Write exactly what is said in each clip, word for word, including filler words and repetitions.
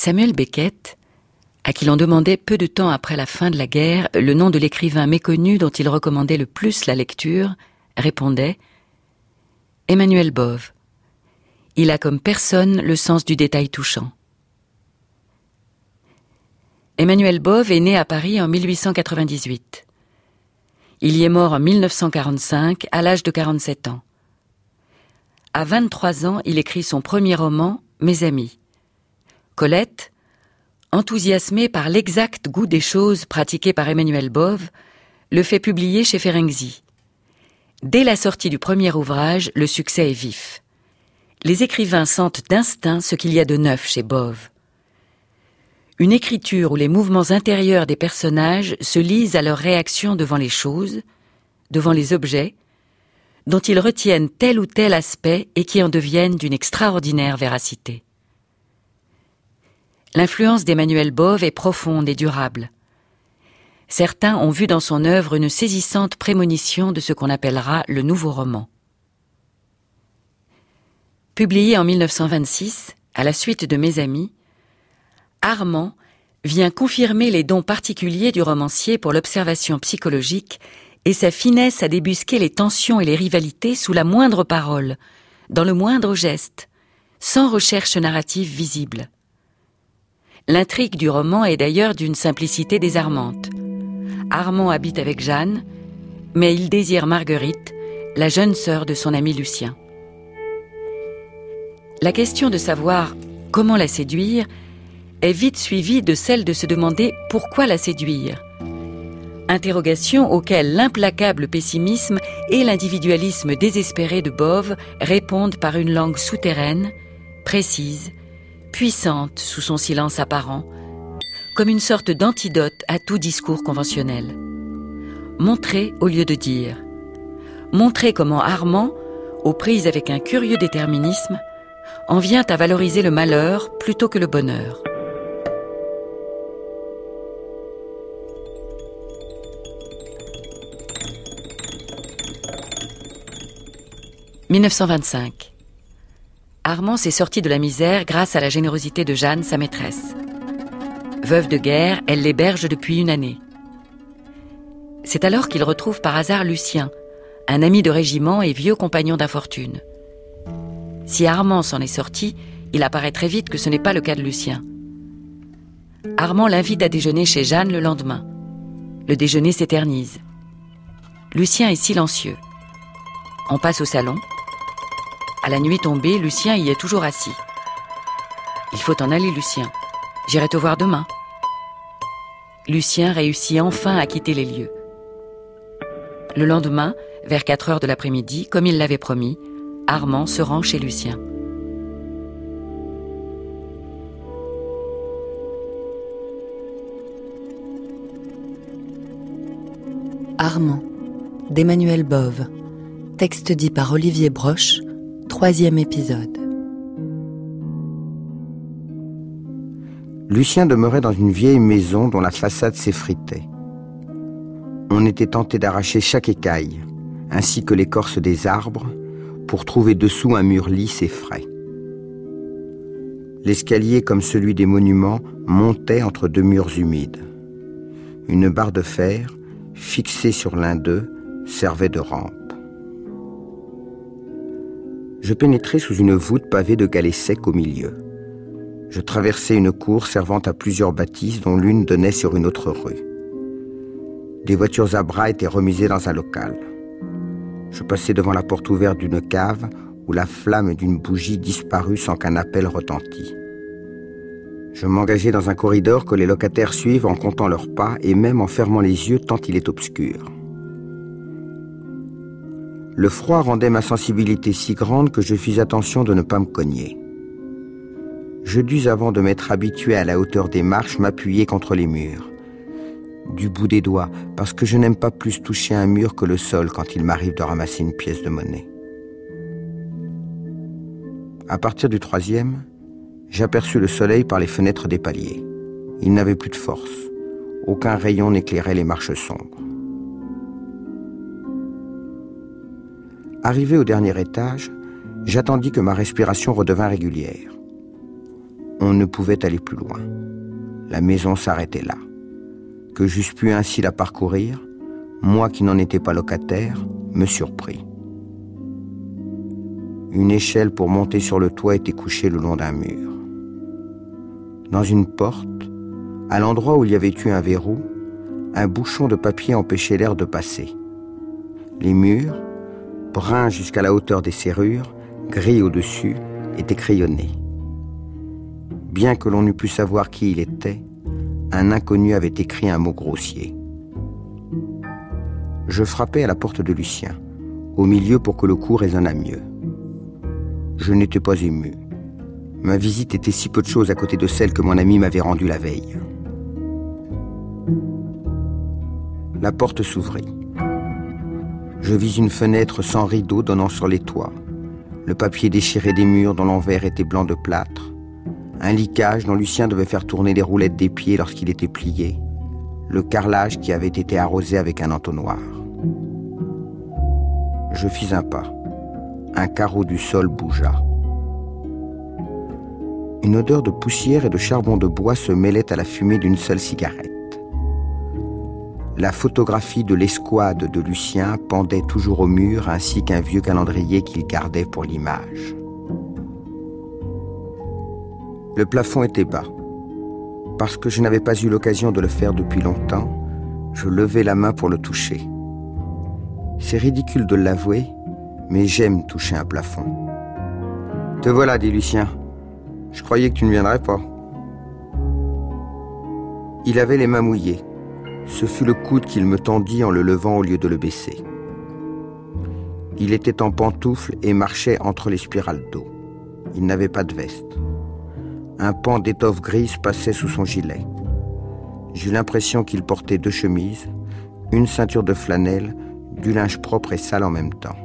Samuel Beckett, à qui l'on demandait peu de temps après la fin de la guerre le nom de l'écrivain méconnu dont il recommandait le plus la lecture, répondait « Emmanuel Bove. Il a comme personne le sens du détail touchant. » Emmanuel Bove est né à Paris en mille huit cent quatre-vingt-dix-huit. Il y est mort en mille neuf cent quarante-cinq, à l'âge de quarante-sept ans. À vingt-trois ans, il écrit son premier roman, Mes amis. Colette, enthousiasmée par l'exact goût des choses pratiquées par Emmanuel Bove, le fait publier chez Ferenczi. Dès la sortie du premier ouvrage, le succès est vif. Les écrivains sentent d'instinct ce qu'il y a de neuf chez Bove. Une écriture où les mouvements intérieurs des personnages se lisent à leur réaction devant les choses, devant les objets, dont ils retiennent tel ou tel aspect et qui en deviennent d'une extraordinaire véracité. L'influence d'Emmanuel Bove est profonde et durable. Certains ont vu dans son œuvre une saisissante prémonition de ce qu'on appellera le nouveau roman. Publié en mille neuf cent vingt-six, à la suite de Mes amis, Armand vient confirmer les dons particuliers du romancier pour l'observation psychologique et sa finesse à débusquer les tensions et les rivalités sous la moindre parole, dans le moindre geste, sans recherche narrative visible. L'intrigue du roman est d'ailleurs d'une simplicité désarmante. Armand habite avec Jeanne, mais il désire Marguerite, la jeune sœur de son ami Lucien. La question de savoir comment la séduire est vite suivie de celle de se demander pourquoi la séduire. Interrogation auxquelles l'implacable pessimisme et l'individualisme désespéré de Bove répondent par une langue souterraine, précise, puissante sous son silence apparent, comme une sorte d'antidote à tout discours conventionnel. Montrer au lieu de dire. Montrer comment Armand, aux prises avec un curieux déterminisme, en vient à valoriser le malheur plutôt que le bonheur. mille neuf cent vingt-cinq. Armand s'est sorti de la misère grâce à la générosité de Jeanne, sa maîtresse. Veuve de guerre, elle l'héberge depuis une année. C'est alors qu'il retrouve par hasard Lucien, un ami de régiment et vieux compagnon d'infortune. Si Armand s'en est sorti, il apparaît très vite que ce n'est pas le cas de Lucien. Armand l'invite à déjeuner chez Jeanne le lendemain. Le déjeuner s'éternise. Lucien est silencieux. On passe au salon. À la nuit tombée, Lucien y est toujours assis. « Il faut en aller, Lucien. J'irai te voir demain. » Lucien réussit enfin à quitter les lieux. Le lendemain, vers quatre heures de l'après-midi, comme il l'avait promis, Armand se rend chez Lucien. Armand, d'Emmanuel Bove. Texte dit par Olivier Broche. Troisième épisode. Lucien demeurait dans une vieille maison dont la façade s'effritait. On était tenté d'arracher chaque écaille, ainsi que l'écorce des arbres, pour trouver dessous un mur lisse et frais. L'escalier, comme celui des monuments, montait entre deux murs humides. Une barre de fer, fixée sur l'un d'eux, servait de rampe. Je pénétrai sous une voûte pavée de galets secs au milieu. Je traversai une cour servant à plusieurs bâtisses dont l'une donnait sur une autre rue. Des voitures à bras étaient remisées dans un local. Je passai devant la porte ouverte d'une cave où la flamme d'une bougie disparut sans qu'un appel retentît. Je m'engageai dans un corridor que les locataires suivent en comptant leurs pas et même en fermant les yeux tant il est obscur. Le froid rendait ma sensibilité si grande que je fis attention de ne pas me cogner. Je dus, avant de m'être habitué à la hauteur des marches, m'appuyer contre les murs. Du bout des doigts, parce que je n'aime pas plus toucher un mur que le sol quand il m'arrive de ramasser une pièce de monnaie. À partir du troisième, j'aperçus le soleil par les fenêtres des paliers. Il n'avait plus de force. Aucun rayon n'éclairait les marches sombres. Arrivé au dernier étage, j'attendis que ma respiration redevint régulière. On ne pouvait aller plus loin. La maison s'arrêtait là. Que j'eusse pu ainsi la parcourir, moi qui n'en étais pas locataire, me surpris. Une échelle pour monter sur le toit était couchée le long d'un mur. Dans une porte, à l'endroit où il y avait eu un verrou, un bouchon de papier empêchait l'air de passer. Les murs, bruns jusqu'à la hauteur des serrures, gris au-dessus, étaient crayonnés. Bien que l'on eût pu savoir qui il était, un inconnu avait écrit un mot grossier. Je frappai à la porte de Lucien, au milieu pour que le coup résonnât mieux. Je n'étais pas ému. Ma visite était si peu de chose à côté de celle que mon ami m'avait rendue la veille. La porte s'ouvrit. Je vis une fenêtre sans rideau donnant sur les toits, le papier déchiré des murs dont l'envers était blanc de plâtre, un licage dont Lucien devait faire tourner les roulettes des pieds lorsqu'il était plié, le carrelage qui avait été arrosé avec un entonnoir. Je fis un pas. Un carreau du sol bougea. Une odeur de poussière et de charbon de bois se mêlait à la fumée d'une seule cigarette. La photographie de l'escouade de Lucien pendait toujours au mur, ainsi qu'un vieux calendrier qu'il gardait pour l'image. Le plafond était bas. Parce que je n'avais pas eu l'occasion de le faire depuis longtemps, je levai la main pour le toucher. C'est ridicule de l'avouer, mais j'aime toucher un plafond. « Te voilà, dit Lucien. Je croyais que tu ne viendrais pas. » Il avait les mains mouillées. Ce fut le coude qu'il me tendit en le levant au lieu de le baisser. Il était en pantoufles et marchait entre les spirales d'eau. Il n'avait pas de veste. Un pan d'étoffe grise passait sous son gilet. J'eus l'impression qu'il portait deux chemises, une ceinture de flanelle, du linge propre et sale en même temps.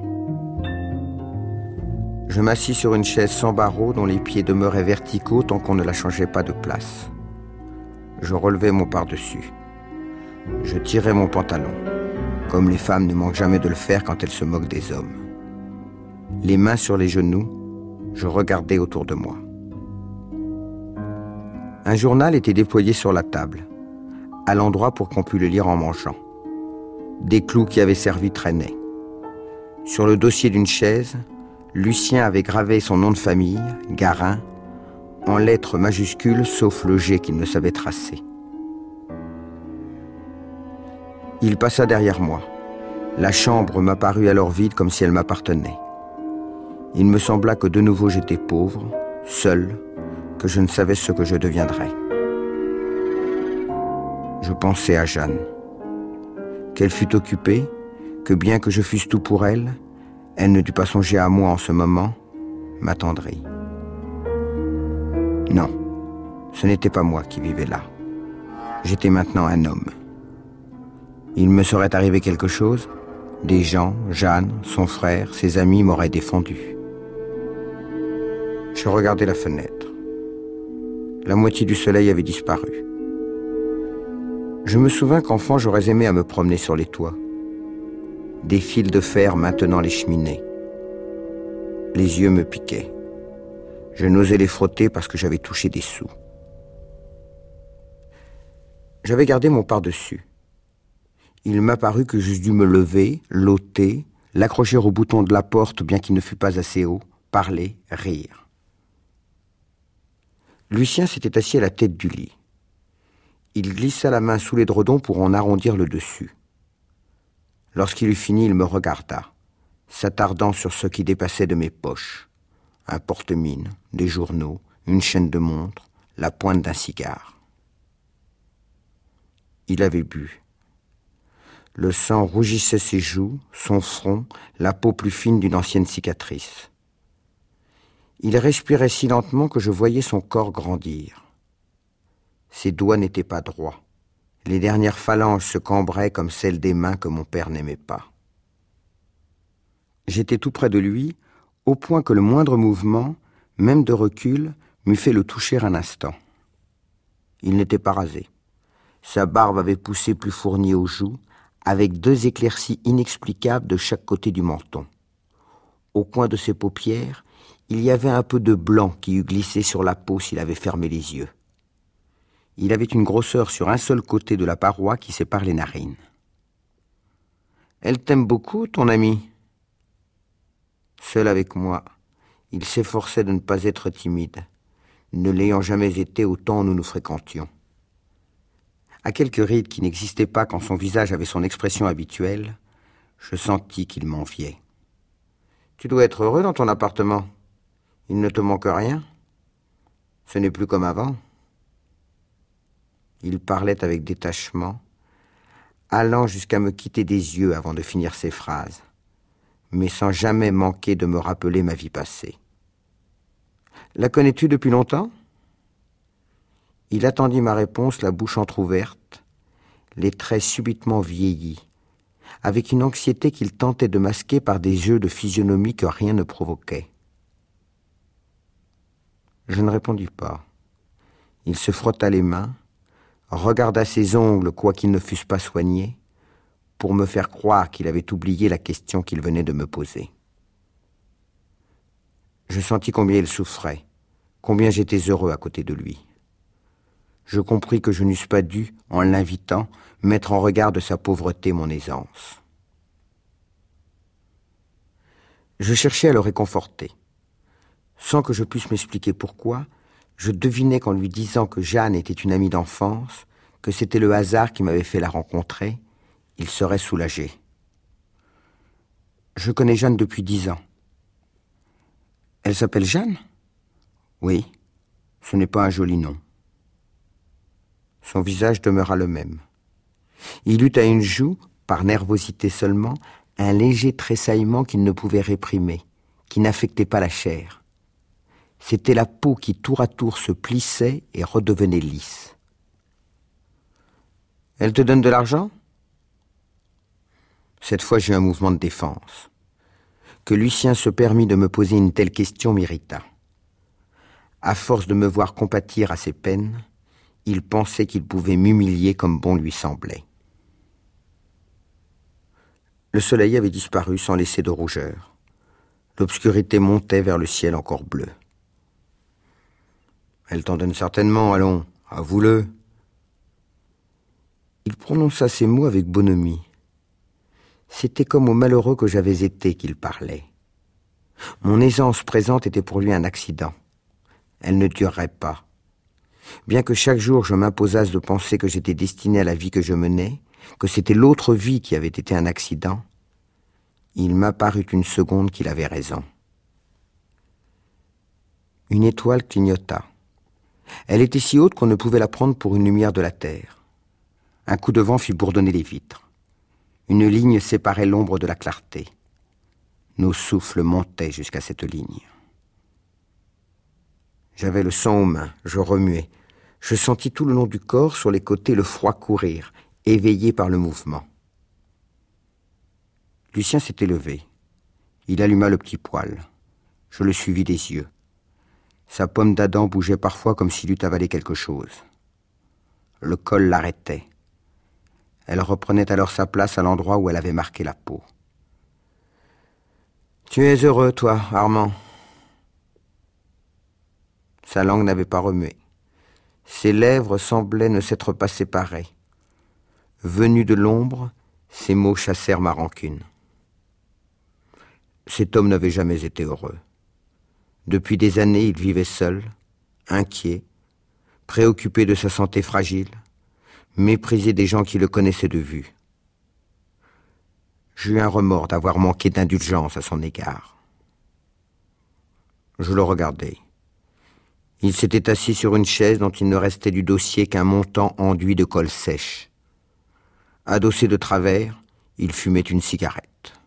Je m'assis sur une chaise sans barreaux dont les pieds demeuraient verticaux tant qu'on ne la changeait pas de place. Je relevai mon pardessus. Je tirai mon pantalon, comme les femmes ne manquent jamais de le faire quand elles se moquent des hommes. Les mains sur les genoux, je regardais autour de moi. Un journal était déployé sur la table, à l'endroit pour qu'on pût le lire en mangeant. Des clous qui avaient servi traînaient. Sur le dossier d'une chaise, Lucien avait gravé son nom de famille, Garin, en lettres majuscules sauf le G qu'il ne savait tracer. Il passa derrière moi. La chambre m'apparut alors vide comme si elle m'appartenait. Il me sembla que de nouveau j'étais pauvre, seul, que je ne savais ce que je deviendrais. Je pensais à Jeanne. Qu'elle fût occupée, que bien que je fusse tout pour elle, elle ne dut pas songer à moi en ce moment, m'attendrit. Non, ce n'était pas moi qui vivais là. J'étais maintenant un homme. Il me serait arrivé quelque chose, des gens, Jeanne, son frère, ses amis m'auraient défendu. Je regardais la fenêtre. La moitié du soleil avait disparu. Je me souvins qu'enfant, j'aurais aimé à me promener sur les toits. Des fils de fer maintenant les cheminées. Les yeux me piquaient. Je n'osais les frotter parce que j'avais touché des sous. J'avais gardé mon pardessus. Il m'apparut que j'eusse dû me lever, l'ôter, l'accrocher au bouton de la porte bien qu'il ne fût pas assez haut, parler, rire. Lucien s'était assis à la tête du lit. Il glissa la main sous l'édredon pour en arrondir le dessus. Lorsqu'il eut fini, il me regarda, s'attardant sur ce qui dépassait de mes poches. Un porte-mine, des journaux, une chaîne de montre, la pointe d'un cigare. Il avait bu. Le sang rougissait ses joues, son front, la peau plus fine d'une ancienne cicatrice. Il respirait si lentement que je voyais son corps grandir. Ses doigts n'étaient pas droits. Les dernières phalanges se cambraient comme celles des mains que mon père n'aimait pas. J'étais tout près de lui, au point que le moindre mouvement, même de recul, m'eût fait le toucher un instant. Il n'était pas rasé. Sa barbe avait poussé plus fournie aux joues, avec deux éclaircies inexplicables de chaque côté du menton. Au coin de ses paupières, il y avait un peu de blanc qui eût glissé sur la peau s'il avait fermé les yeux. Il avait une grosseur sur un seul côté de la paroi qui sépare les narines. « Elle t'aime beaucoup, ton ami ?» Seul avec moi, il s'efforçait de ne pas être timide, ne l'ayant jamais été au temps où nous nous fréquentions. À quelques rides qui n'existaient pas quand son visage avait son expression habituelle, je sentis qu'il m'enviait. « Tu dois être heureux dans ton appartement. Il ne te manque rien. Ce n'est plus comme avant. » Il parlait avec détachement, allant jusqu'à me quitter des yeux avant de finir ses phrases, mais sans jamais manquer de me rappeler ma vie passée. « La connais-tu depuis longtemps ?» Il attendit ma réponse, la bouche entr'ouverte, les traits subitement vieillis, avec une anxiété qu'il tentait de masquer par des jeux de physionomie que rien ne provoquait. Je ne répondis pas. Il se frotta les mains, regarda ses ongles, quoiqu'ils ne fussent pas soignés, pour me faire croire qu'il avait oublié la question qu'il venait de me poser. Je sentis combien il souffrait, combien j'étais heureux à côté de lui. Je compris que je n'eusse pas dû, en l'invitant, mettre en regard de sa pauvreté mon aisance. Je cherchais à le réconforter. Sans que je puisse m'expliquer pourquoi, je devinais qu'en lui disant que Jeanne était une amie d'enfance, que c'était le hasard qui m'avait fait la rencontrer, il serait soulagé. Je connais Jeanne depuis dix ans. Elle s'appelle Jeanne ? Oui, ce n'est pas un joli nom. Son visage demeura le même. Il eut à une joue, par nervosité seulement, un léger tressaillement qu'il ne pouvait réprimer, qui n'affectait pas la chair. C'était la peau qui tour à tour se plissait et redevenait lisse. « Elle te donne de l'argent ?» Cette fois, j'eus un mouvement de défense. Que Lucien se permît de me poser une telle question m'irrita. À force de me voir compatir à ses peines, il pensait qu'il pouvait m'humilier comme bon lui semblait. Le soleil avait disparu sans laisser de rougeur. L'obscurité montait vers le ciel encore bleu. « Elle t'en donne certainement, allons, avoue-le. » Il prononça ces mots avec bonhomie. C'était comme au malheureux que j'avais été qu'il parlait. Mon aisance présente était pour lui un accident. Elle ne durerait pas. Bien que chaque jour je m'imposasse de penser que j'étais destiné à la vie que je menais, que c'était l'autre vie qui avait été un accident, il m'apparut une seconde qu'il avait raison. Une étoile clignota. Elle était si haute qu'on ne pouvait la prendre pour une lumière de la terre. Un coup de vent fit bourdonner les vitres. Une ligne séparait l'ombre de la clarté. Nos souffles montaient jusqu'à cette ligne. J'avais le sang aux mains, je remuais. Je sentis tout le long du corps, sur les côtés, le froid courir, éveillé par le mouvement. Lucien s'était levé. Il alluma le petit poêle. Je le suivis des yeux. Sa pomme d'Adam bougeait parfois comme s'il eût avalé quelque chose. Le col l'arrêtait. Elle reprenait alors sa place à l'endroit où elle avait marqué la peau. « Tu es heureux, toi, Armand ?» Sa langue n'avait pas remué. Ses lèvres semblaient ne s'être pas séparées. Venus de l'ombre, ces mots chassèrent ma rancune. Cet homme n'avait jamais été heureux. Depuis des années, il vivait seul, inquiet, préoccupé de sa santé fragile, méprisé des gens qui le connaissaient de vue. J'eus un remords d'avoir manqué d'indulgence à son égard. Je le regardai. Il s'était assis sur une chaise dont il ne restait du dossier qu'un montant enduit de colle sèche. Adossé de travers, il fumait une cigarette.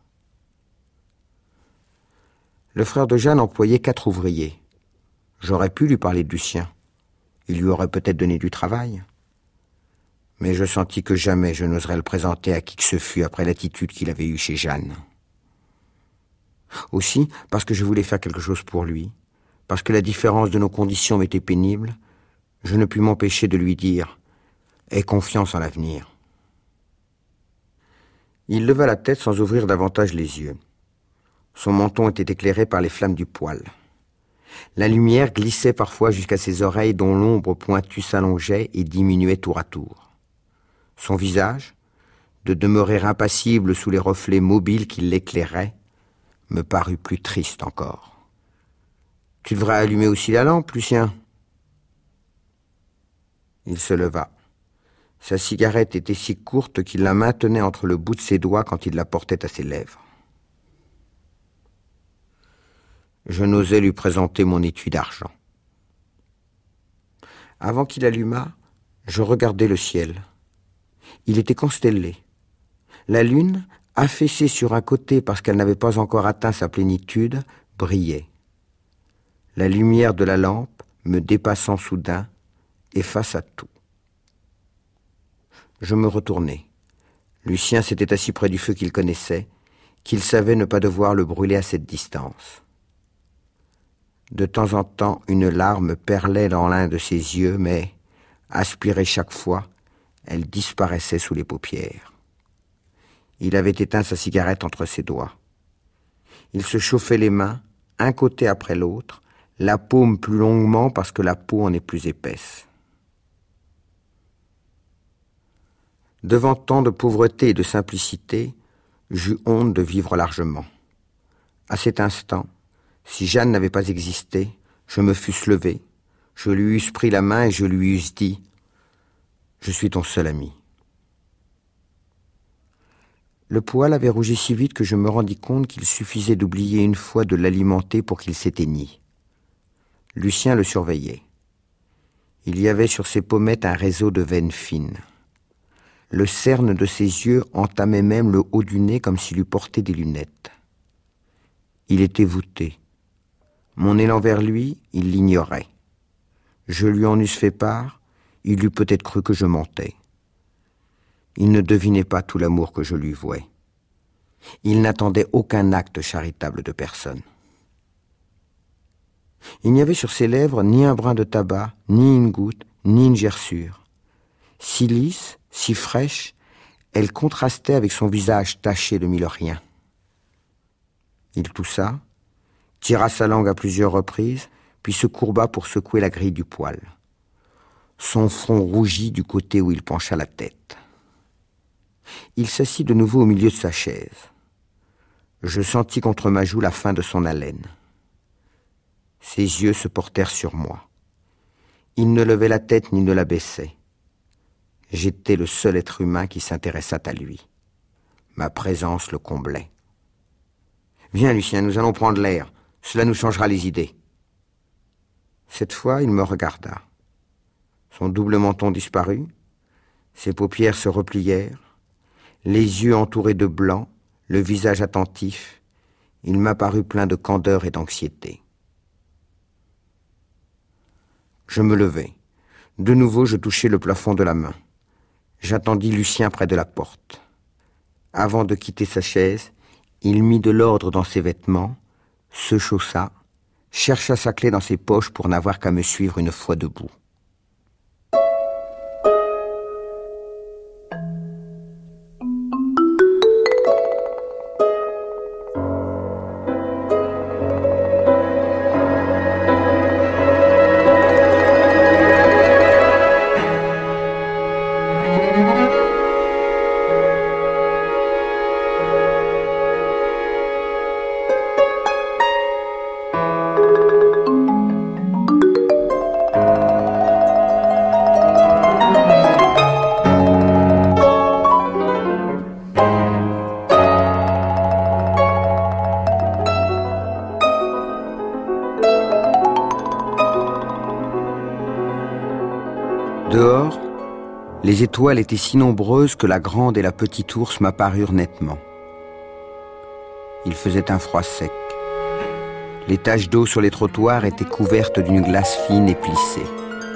Le frère de Jeanne employait quatre ouvriers. J'aurais pu lui parler de Lucien. Il lui aurait peut-être donné du travail. Mais je sentis que jamais je n'oserais le présenter à qui que ce fût après l'attitude qu'il avait eue chez Jeanne. Aussi, parce que je voulais faire quelque chose pour lui, parce que la différence de nos conditions m'était pénible, je ne pus m'empêcher de lui dire « Aie confiance en l'avenir ». Il leva la tête sans ouvrir davantage les yeux. Son menton était éclairé par les flammes du poêle. La lumière glissait parfois jusqu'à ses oreilles dont l'ombre pointue s'allongeait et diminuait tour à tour. Son visage, de demeurer impassible sous les reflets mobiles qui l'éclairaient, me parut plus triste encore. « Tu devrais allumer aussi la lampe, Lucien. » Il se leva. Sa cigarette était si courte qu'il la maintenait entre le bout de ses doigts quand il la portait à ses lèvres. Je n'osais lui présenter mon étui d'argent. Avant qu'il allumât, je regardai le ciel. Il était constellé. La lune, affaissée sur un côté parce qu'elle n'avait pas encore atteint sa plénitude, brillait. La lumière de la lampe, me dépassant soudain, effaça tout. Je me retournai. Lucien s'était assis près du feu qu'il connaissait, qu'il savait ne pas devoir le brûler à cette distance. De temps en temps, une larme perlait dans l'un de ses yeux, mais, aspirée chaque fois, elle disparaissait sous les paupières. Il avait éteint sa cigarette entre ses doigts. Il se chauffait les mains, un côté après l'autre, la paume plus longuement parce que la peau en est plus épaisse. Devant tant de pauvreté et de simplicité, j'eus honte de vivre largement. À cet instant, si Jeanne n'avait pas existé, je me fusse levé, je lui eusse pris la main et je lui eusse dit « Je suis ton seul ami ». Le poêle avait rougi si vite que je me rendis compte qu'il suffisait d'oublier une fois de l'alimenter pour qu'il s'éteignît. Lucien le surveillait. Il y avait sur ses pommettes un réseau de veines fines. Le cerne de ses yeux entamait même le haut du nez comme s'il eût porté des lunettes. Il était voûté. Mon élan vers lui, il l'ignorait. Je lui en eusse fait part, il eût peut-être cru que je mentais. Il ne devinait pas tout l'amour que je lui vouais. Il n'attendait aucun acte charitable de personne. Il n'y avait sur ses lèvres ni un brin de tabac, ni une goutte, ni une gerçure. Si lisse, si fraîche, elle contrastait avec son visage taché de mille riens. Il toussa, tira sa langue à plusieurs reprises, puis se courba pour secouer la grille du poêle. Son front rougit du côté où il pencha la tête. Il s'assit de nouveau au milieu de sa chaise. Je sentis contre ma joue la fin de son haleine. Ses yeux se portèrent sur moi. Il ne levait la tête ni ne la baissait. J'étais le seul être humain qui s'intéressât à lui. Ma présence le comblait. « Viens, Lucien, nous allons prendre l'air. Cela nous changera les idées. » Cette fois, il me regarda. Son double menton disparut, ses paupières se replièrent, les yeux entourés de blanc, le visage attentif, il m'apparut plein de candeur et d'anxiété. Je me levai. De nouveau, je touchai le plafond de la main. J'attendis Lucien près de la porte. Avant de quitter sa chaise, il mit de l'ordre dans ses vêtements, se chaussa, chercha sa clé dans ses poches pour n'avoir qu'à me suivre une fois debout. Dehors, les étoiles étaient si nombreuses que la grande et la petite ours m'apparurent nettement. Il faisait un froid sec. Les taches d'eau sur les trottoirs étaient couvertes d'une glace fine et plissée.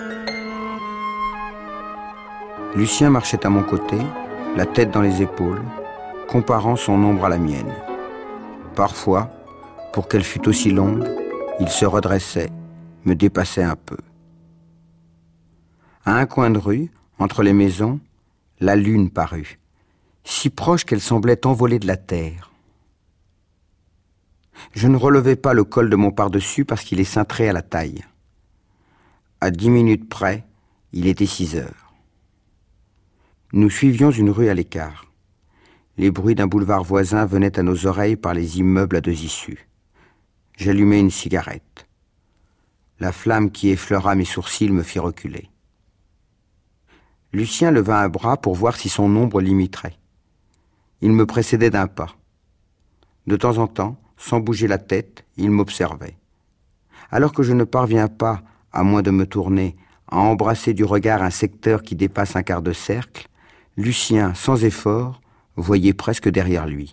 Lucien marchait à mon côté, la tête dans les épaules, comparant son ombre à la mienne. Parfois, pour qu'elle fût aussi longue, il se redressait, me dépassait un peu. À un coin de rue, entre les maisons, la lune parut, si proche qu'elle semblait envolée de la terre. Je ne relevais pas le col de mon pardessus parce qu'il est cintré à la taille. À dix minutes près, il était six heures. Nous suivions une rue à l'écart. Les bruits d'un boulevard voisin venaient à nos oreilles par les immeubles à deux issues. J'allumai une cigarette. La flamme qui effleura mes sourcils me fit reculer. Lucien leva un bras pour voir si son ombre l'imiterait. Il me précédait d'un pas. De temps en temps, sans bouger la tête, il m'observait. Alors que je ne parviens pas, à moins de me tourner, à embrasser du regard un secteur qui dépasse un quart de cercle, Lucien, sans effort, voyait presque derrière lui.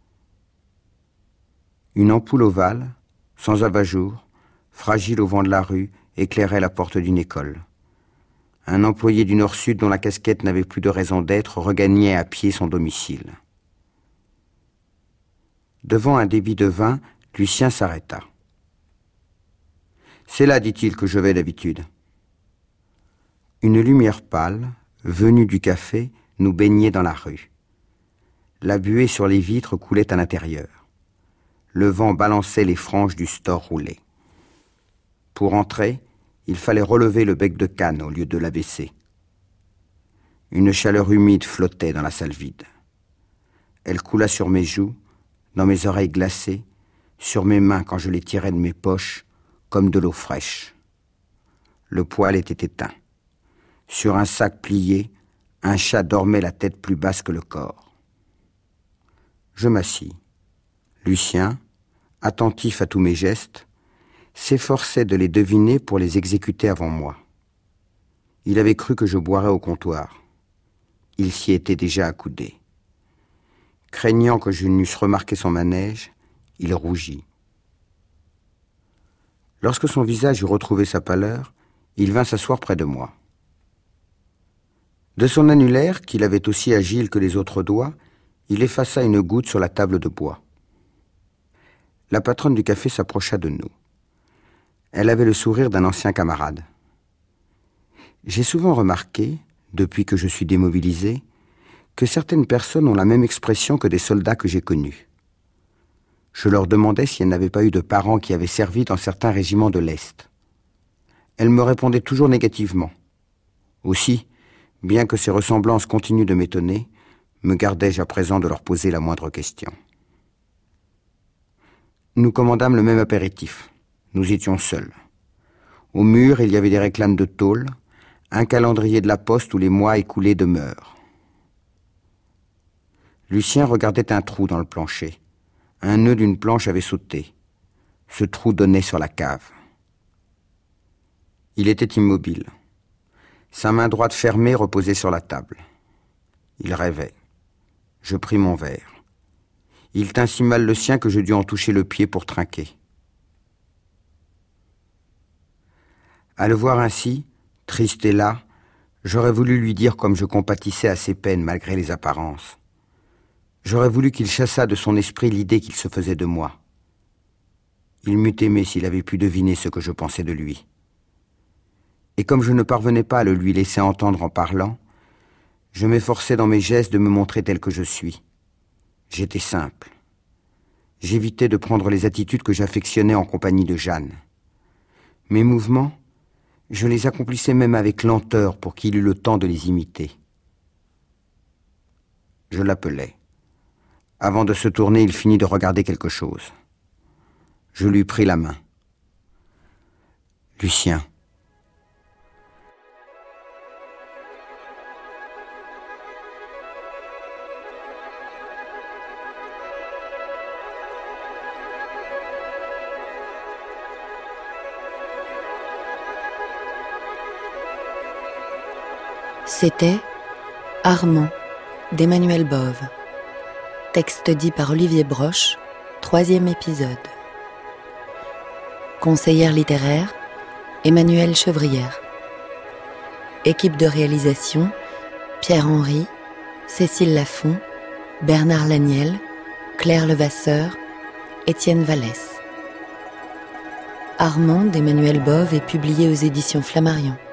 Une ampoule ovale, sans abat-jour, fragile au vent de la rue, éclairait la porte d'une école. Un employé du Nord-Sud dont la casquette n'avait plus de raison d'être regagnait à pied son domicile. Devant un débit de vin, Lucien s'arrêta. « C'est là, dit-il, que je vais d'habitude. » Une lumière pâle, venue du café, nous baignait dans la rue. La buée sur les vitres coulait à l'intérieur. Le vent balançait les franges du store roulé. Pour entrer, il fallait relever le bec de canne au lieu de l'abaisser. Une chaleur humide flottait dans la salle vide. Elle coula sur mes joues, dans mes oreilles glacées, sur mes mains quand je les tirais de mes poches, comme de l'eau fraîche. Le poêle était éteint. Sur un sac plié, un chat dormait la tête plus basse que le corps. Je m'assis. Lucien, attentif à tous mes gestes, s'efforçait de les deviner pour les exécuter avant moi. Il avait cru que je boirais au comptoir. Il s'y était déjà accoudé. Craignant que je n'eusse remarqué son manège, il rougit. Lorsque son visage eut retrouvé sa pâleur, il vint s'asseoir près de moi. De son annulaire, qu'il avait aussi agile que les autres doigts, il effaça une goutte sur la table de bois. La patronne du café s'approcha de nous. Elle avait le sourire d'un ancien camarade. J'ai souvent remarqué, depuis que je suis démobilisé, que certaines personnes ont la même expression que des soldats que j'ai connus. Je leur demandais si elles n'avaient pas eu de parents qui avaient servi dans certains régiments de l'Est. Elles me répondaient toujours négativement. Aussi, bien que ces ressemblances continuent de m'étonner, me gardais-je à présent de leur poser la moindre question. Nous commandâmes le même apéritif. Nous étions seuls. Au mur, il y avait des réclames de tôle, un calendrier de la poste où les mois écoulés demeurent. Lucien regardait un trou dans le plancher. Un nœud d'une planche avait sauté. Ce trou donnait sur la cave. Il était immobile. Sa main droite fermée reposait sur la table. Il rêvait. Je pris mon verre. Il tint si mal le sien que je dus en toucher le pied pour trinquer. À le voir ainsi, triste et las, j'aurais voulu lui dire comme je compatissais à ses peines malgré les apparences. J'aurais voulu qu'il chassât de son esprit l'idée qu'il se faisait de moi. Il m'eût aimé s'il avait pu deviner ce que je pensais de lui. Et comme je ne parvenais pas à le lui laisser entendre en parlant, je m'efforçais dans mes gestes de me montrer tel que je suis. J'étais simple. J'évitais de prendre les attitudes que j'affectionnais en compagnie de Jeanne. Mes mouvements, je les accomplissais même avec lenteur pour qu'il eût le temps de les imiter. Je l'appelais. Avant de se tourner, il finit de regarder quelque chose. Je lui pris la main. « Lucien. » C'était Armand d'Emmanuel Bove. Texte dit par Olivier Broche, troisième épisode. Conseillère littéraire, Emmanuelle Chevrière. Équipe de réalisation, Pierre Henry, Cécile Lafont, Bernard Laniel, Claire Levasseur, Étienne Vallès. Armand d'Emmanuel Bove est publié aux éditions Flammarion.